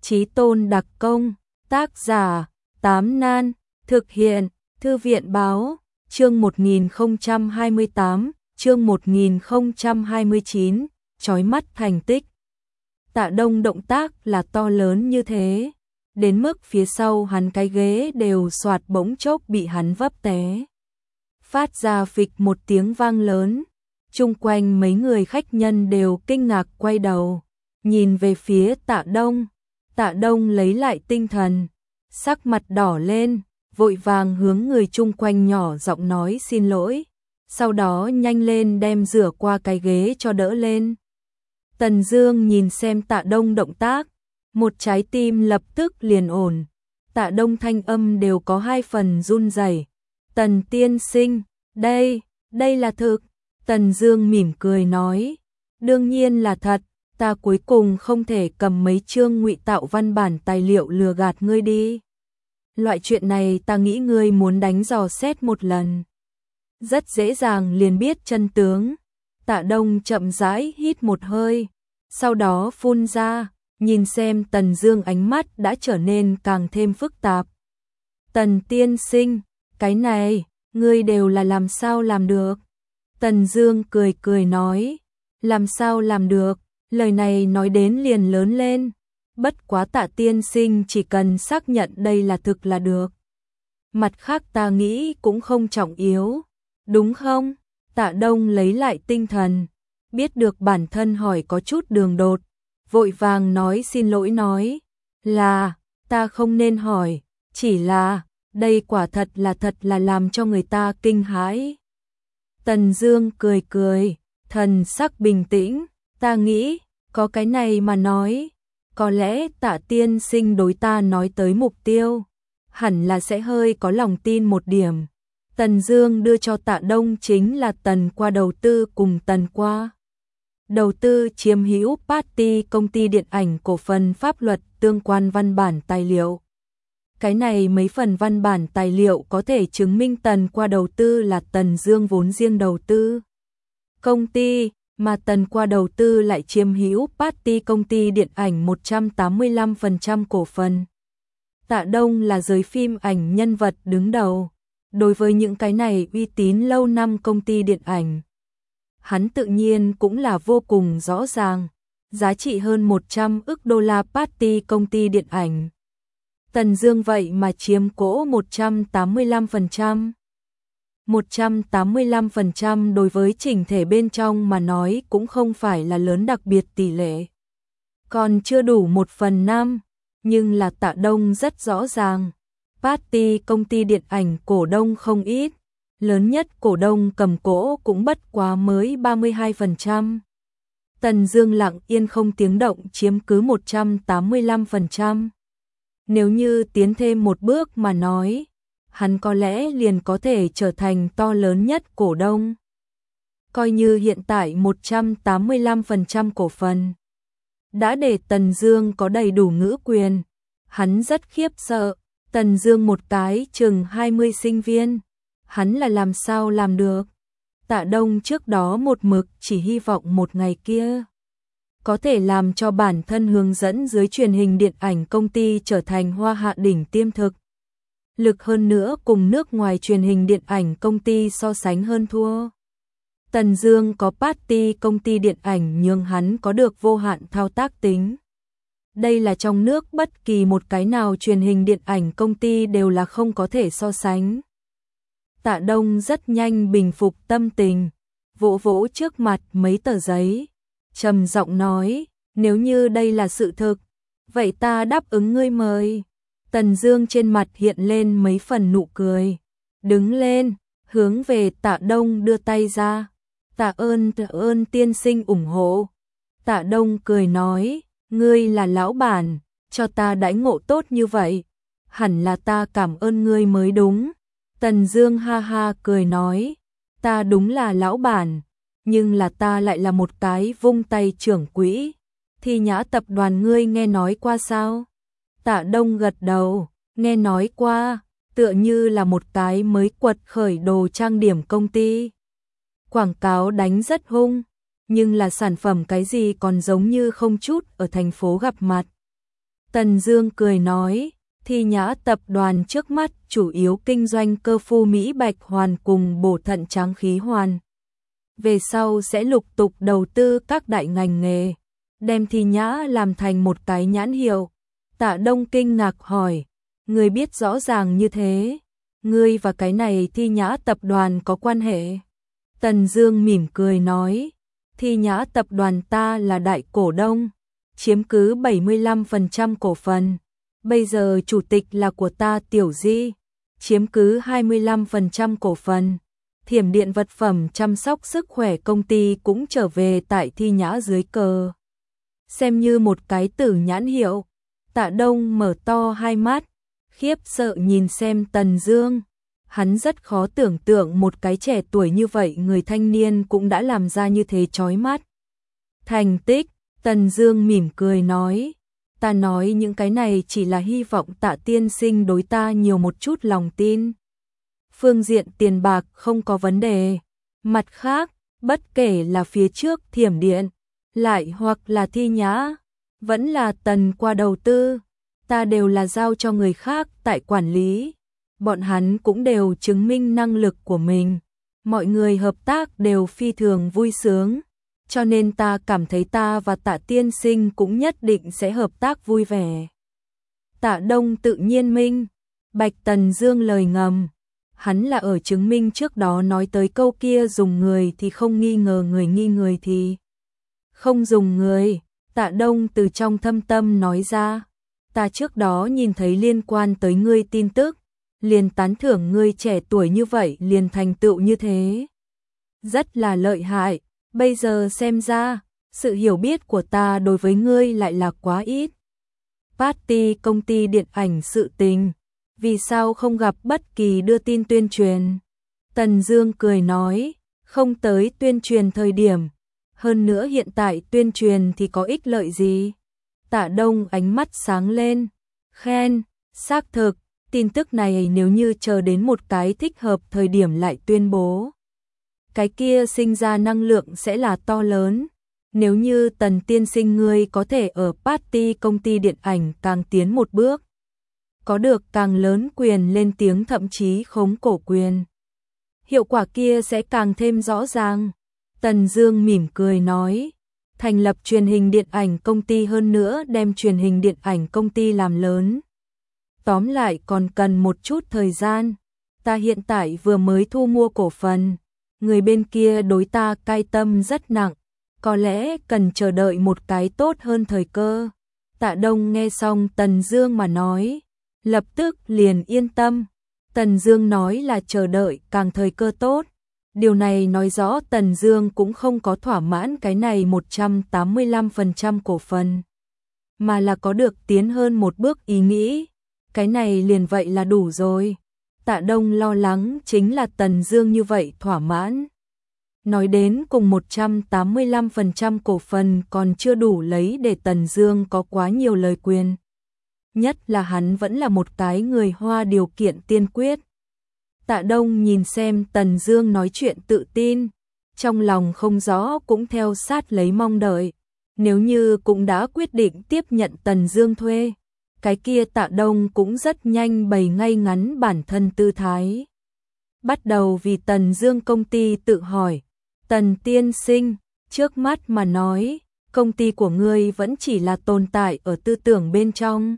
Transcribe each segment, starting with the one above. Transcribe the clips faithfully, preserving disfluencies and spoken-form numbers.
Chí Tôn đặc công, tác giả, Tám Nan, thực hiện, Thư viện báo, chương một nghìn không trăm hai mươi tám, chương một nghìn không trăm hai mươi chín, chói mắt thành tích. Tạ Đông động tác là to lớn như thế, đến mức phía sau hắn cái ghế đều xoạt bỗng chốc bị hắn vấp té. Phát ra phịch một tiếng vang lớn, chung quanh mấy người khách nhân đều kinh ngạc quay đầu, nhìn về phía Tạ Đông. Tạ Đông lấy lại tinh thần, sắc mặt đỏ lên, vội vàng hướng người chung quanh nhỏ giọng nói xin lỗi, sau đó nhanh lên đem rửa qua cái ghế cho đỡ lên. Tần Dương nhìn xem Tạ Đông động tác, một trái tim lập tức liền ổn. Tạ Đông thanh âm đều có hai phần run rẩy. Tần tiên sinh, đây, đây là thực. Tần Dương mỉm cười nói, đương nhiên là thật, ta cuối cùng không thể cầm mấy chương ngụy tạo văn bản tài liệu lừa gạt ngươi đi. Loại chuyện này ta nghĩ ngươi muốn đánh dò xét một lần. Rất dễ dàng liền biết chân tướng. Tạ Đông chậm rãi hít một hơi, sau đó phun ra, nhìn xem Tần Dương ánh mắt đã trở nên càng thêm phức tạp. Tần tiên sinh, cái này, ngươi đều là làm sao làm được? Tần Dương cười cười nói, làm sao làm được, lời này nói đến liền lớn lên. Bất quá Tạ tiên sinh chỉ cần xác nhận đây là thực là được. Mặt khác ta nghĩ cũng không trọng yếu, đúng không? Tạ Đông lấy lại tinh thần, biết được bản thân hỏi có chút đường đột, vội vàng nói xin lỗi nói, là, ta không nên hỏi, chỉ là, đây quả thật là thật là làm cho người ta kinh hãi. Tần Dương cười cười, thần sắc bình tĩnh, ta nghĩ, có cái này mà nói, có lẽ Tạ tiên sinh đối ta nói tới mục tiêu, hẳn là sẽ hơi có lòng tin một điểm. Tần Dương đưa cho Tạ Đông chính là Tần Qua đầu tư cùng Tần Qua đầu tư chiếm hữu Party công ty điện ảnh cổ phần pháp luật tương quan văn bản tài liệu. Cái này mấy phần văn bản tài liệu có thể chứng minh Tần Qua đầu tư là Tần Dương vốn riêng đầu tư công ty, mà Tần Qua đầu tư lại chiếm hữu Party công ty điện ảnh một trăm tám mươi lăm phần trăm cổ phần. Tạ Đông là giới phim ảnh nhân vật đứng đầu, đối với những cái này uy tín lâu năm công ty điện ảnh, hắn tự nhiên cũng là vô cùng rõ ràng, giá trị hơn một trăm ức đô la Party công ty điện ảnh. Tần Dương vậy mà chiếm cổ một trăm tám mươi lăm phần trăm. một trăm tám mươi lăm phần trăm đối với chỉnh thể bên trong mà nói cũng không phải là lớn đặc biệt tỷ lệ. Còn chưa đủ một phần năm, nhưng là Tạ Đông rất rõ ràng. Party công ty điện ảnh cổ đông không ít, lớn nhất cổ đông cầm cổ cũng bất quá mới ba mươi hai phần trăm. Tần Dương lặng yên không tiếng động chiếm cứ một trăm tám mươi lăm phần trăm. Nếu như tiến thêm một bước mà nói, hắn có lẽ liền có thể trở thành to lớn nhất cổ đông. Coi như hiện tại một trăm tám mươi lăm phần trăm cổ phần đã để Tần Dương có đầy đủ ngữ quyền, hắn rất khiếp sợ. Tần Dương một cái chừng hai mươi sinh viên, hắn là làm sao làm được? Tạ Đông trước đó một mực chỉ hy vọng một ngày kia có thể làm cho bản thân hướng dẫn dưới truyền hình điện ảnh công ty trở thành hoa hạ đỉnh tiêm thực. Lực hơn nữa cùng nước ngoài truyền hình điện ảnh công ty so sánh hơn thua. Tần Dương có Party công ty điện ảnh nhưng hắn có được vô hạn thao tác tính. Đây là trong nước bất kỳ một cái nào truyền hình điện ảnh công ty đều là không có thể so sánh. Tạ Đông rất nhanh bình phục tâm tình, vỗ vỗ trước mặt mấy tờ giấy, trầm giọng nói, nếu như đây là sự thực, vậy ta đáp ứng ngươi mời. Tần Dương trên mặt hiện lên mấy phần nụ cười, đứng lên, hướng về Tạ Đông đưa tay ra, tạ ơn tạ ơn tiên sinh ủng hộ. Tạ Đông cười nói, ngươi là lão bản, cho ta đãi ngộ tốt như vậy, hẳn là ta cảm ơn ngươi mới đúng. Tần Dương ha ha cười nói, ta đúng là lão bản, nhưng là ta lại là một cái vung tay trưởng quỹ. Thi Nhã tập đoàn ngươi nghe nói qua sao? Tạ Đông gật đầu, nghe nói qua, tựa như là một cái mới quật khởi đồ trang điểm công ty. Quảng cáo đánh rất hung, nhưng là sản phẩm cái gì còn giống như không chút ở thành phố gặp mặt. Tần Dương cười nói, Thi Nhã tập đoàn trước mắt chủ yếu kinh doanh cơ phu Mỹ Bạch hoàn cùng bổ thận tráng khí hoàn. Về sau sẽ lục tục đầu tư các đại ngành nghề, đem Thi Nhã làm thành một cái nhãn hiệu. Tạ Đông kinh ngạc hỏi, ngươi biết rõ ràng như thế, ngươi và cái này Thi Nhã tập đoàn có quan hệ? Tần Dương mỉm cười nói, Thi Nhã tập đoàn ta là đại cổ đông, chiếm cứ bảy mươi lăm phần trăm cổ phần. Bây giờ chủ tịch là của ta Tiểu Di, chiếm cứ hai mươi lăm phần trăm cổ phần. Thiểm điện vật phẩm chăm sóc sức khỏe công ty cũng trở về tại Thi Nhã dưới cờ. Xem như một cái tử nhãn hiệu. Tạ Đông mở to hai mắt, khiếp sợ nhìn xem Tần Dương. Hắn rất khó tưởng tượng một cái trẻ tuổi như vậy người thanh niên cũng đã làm ra như thế chói mắt thành tích. Tần Dương mỉm cười nói, ta nói những cái này chỉ là hy vọng Tạ tiên sinh đối ta nhiều một chút lòng tin. Phương diện tiền bạc không có vấn đề. Mặt khác, bất kể là phía trước Thiểm điện, lại hoặc là Thi Nhã, vẫn là Tần qua đầu tư, ta đều là giao cho người khác tại quản lý. Bọn hắn cũng đều chứng minh năng lực của mình. Mọi người hợp tác đều phi thường vui sướng. Cho nên ta cảm thấy ta và Tạ tiên sinh cũng nhất định sẽ hợp tác vui vẻ. Tạ Đông tự nhiên minh bạch Tần Dương lời ngầm. Hắn là ở chứng minh trước đó nói tới câu kia dùng người thì không nghi ngờ người, nghi người thì không dùng người. Tạ Đông từ trong thâm tâm nói ra, ta trước đó nhìn thấy liên quan tới ngươi tin tức, liền tán thưởng ngươi trẻ tuổi như vậy liền thành tựu như thế. Rất là lợi hại, bây giờ xem ra, sự hiểu biết của ta đối với ngươi lại là quá ít. Party công ty điện ảnh sự tình, vì sao không gặp bất kỳ đưa tin tuyên truyền? Tần Dương cười nói, không tới tuyên truyền thời điểm. Hơn nữa hiện tại tuyên truyền thì có ích lợi gì? Tạ Đông ánh mắt sáng lên, khen, xác thực, tin tức này nếu như chờ đến một cái thích hợp thời điểm lại tuyên bố, cái kia sinh ra năng lượng sẽ là to lớn. Nếu như Tần tiên sinh ngươi có thể ở party công ty điện ảnh càng tiến một bước, có được càng lớn quyền lên tiếng thậm chí khống cổ quyền, hiệu quả kia sẽ càng thêm rõ ràng. Tần Dương mỉm cười nói, thành lập truyền hình điện ảnh công ty hơn nữa đem truyền hình điện ảnh công ty làm lớn. Tóm lại còn cần một chút thời gian. Ta hiện tại vừa mới thu mua cổ phần, người bên kia đối ta cai tâm rất nặng, có lẽ cần chờ đợi một cái tốt hơn thời cơ. Tạ Đông nghe xong Tần Dương mà nói, lập tức liền yên tâm. Tần Dương nói là chờ đợi càng thời cơ tốt. Điều này nói rõ Tần Dương cũng không có thỏa mãn cái này một trăm tám mươi lăm phần trăm cổ phần, mà là có được tiến hơn một bước ý nghĩ. Cái này liền vậy là đủ rồi. Tạ Đông lo lắng chính là Tần Dương như vậy thỏa mãn. Nói đến cùng một trăm tám mươi lăm phần trăm cổ phần còn chưa đủ lấy để Tần Dương có quá nhiều lời quyền. Nhất là hắn vẫn là một cái người Hoa điều kiện tiên quyết. Tạ Đông nhìn xem Tần Dương nói chuyện tự tin, trong lòng không rõ cũng theo sát lấy mong đợi. Nếu như cũng đã quyết định tiếp nhận Tần Dương thuê, cái kia Tạ Đông cũng rất nhanh bày ngay ngắn bản thân tư thái. Bắt đầu vì Tần Dương công ty tự hỏi, Tần tiên sinh, trước mắt mà nói, công ty của ngươi vẫn chỉ là tồn tại ở tư tưởng bên trong.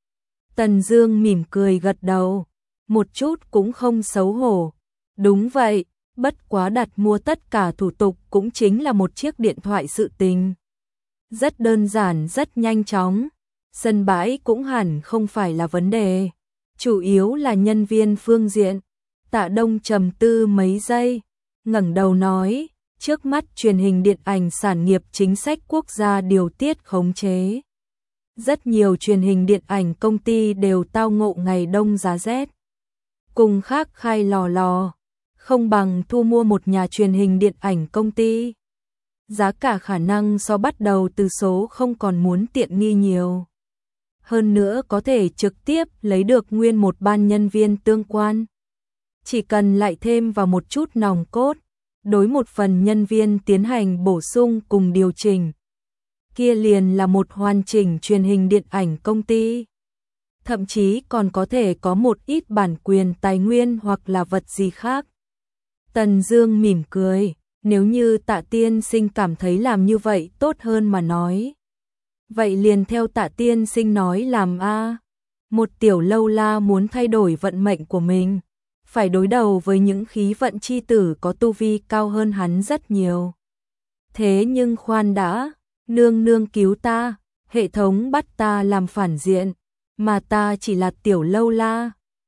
Tần Dương mỉm cười gật đầu, một chút cũng không xấu hổ. Đúng vậy, bất quá đặt mua tất cả thủ tục cũng chính là một chiếc điện thoại sự tình. Rất đơn giản, rất nhanh chóng. Sân bãi cũng hẳn không phải là vấn đề. Chủ yếu là nhân viên phương diện. Tạ Đông trầm tư mấy giây, ngẩng đầu nói, trước mắt truyền hình điện ảnh sản nghiệp chính sách quốc gia điều tiết khống chế. Rất nhiều truyền hình điện ảnh công ty đều tao ngộ ngày đông giá rét. Cùng khác khai lò lò, không bằng thu mua một nhà truyền hình điện ảnh công ty. Giá cả khả năng so bắt đầu từ số không còn muốn tiện nghi nhiều. Hơn nữa có thể trực tiếp lấy được nguyên một ban nhân viên tương quan. Chỉ cần lại thêm vào một chút nòng cốt, đối một phần nhân viên tiến hành bổ sung cùng điều chỉnh. kia liền là một hoàn chỉnh truyền hình điện ảnh công ty. Thậm chí còn có thể có một ít bản quyền tài nguyên hoặc là vật gì khác. Tần Dương mỉm cười, nếu như Tạ tiên sinh cảm thấy làm như vậy tốt hơn mà nói. Vậy liền theo Tạ tiên sinh nói làm a. Một tiểu lâu la muốn thay đổi vận mệnh của mình, phải đối đầu với những khí vận chi tử có tu vi cao hơn hắn rất nhiều. Thế nhưng khoan đã, nương nương cứu ta, hệ thống bắt ta làm phản diện, mà ta chỉ là tiểu lâu la,